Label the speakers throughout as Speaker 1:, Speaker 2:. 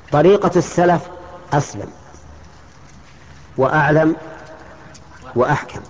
Speaker 1: طريقة السلف أسلم وأعلم وأحكم.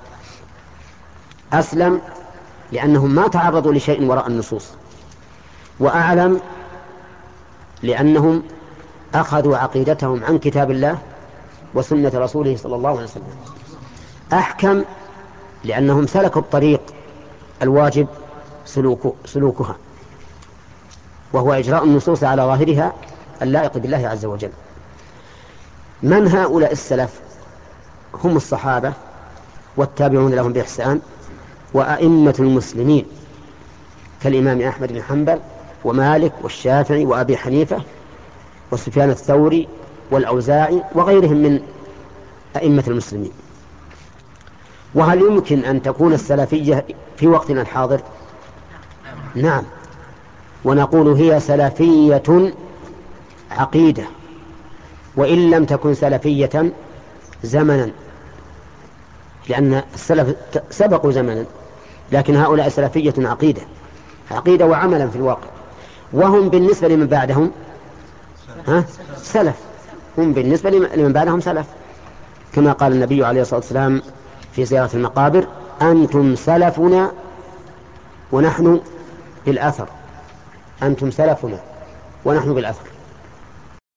Speaker 1: أسلم لأنهم ما تعرضوا لشيء وراء النصوص، وأعلم لأنهم أخذوا عقيدتهم عن كتاب الله وسنة رسوله صلى الله عليه وسلم. أحكم لأنهم سلكوا الطريق الواجب سلوكها، وهو إجراء النصوص على ظاهرها اللائق بالله عز وجل. من هؤلاء السلف؟ هم الصحابة والتابعون لهم بإحسان وأئمة المسلمين كالإمام أحمد بن حنبل ومالك والشافعي وأبي حنيفة وسفيان الثوري والأوزاعي وغيرهم من أئمة المسلمين. وهل يمكن أن تكون السلفية في وقتنا الحاضر؟ نعم، ونقول هي سلفية عقيدة، وإن لم تكن سلفية زمنا، لأن السلف سبقوا زمنا، لكن هؤلاء سلفية عقيدة وعملا في الواقع. وهم بالنسبة لمن بعدهم سلف، هم بالنسبة لمن بعدهم سلف، كما قال النبي عليه الصلاة والسلام في زيارة المقابر: أنتم سلفنا ونحن بالأثر، أنتم سلفنا ونحن بالأثر.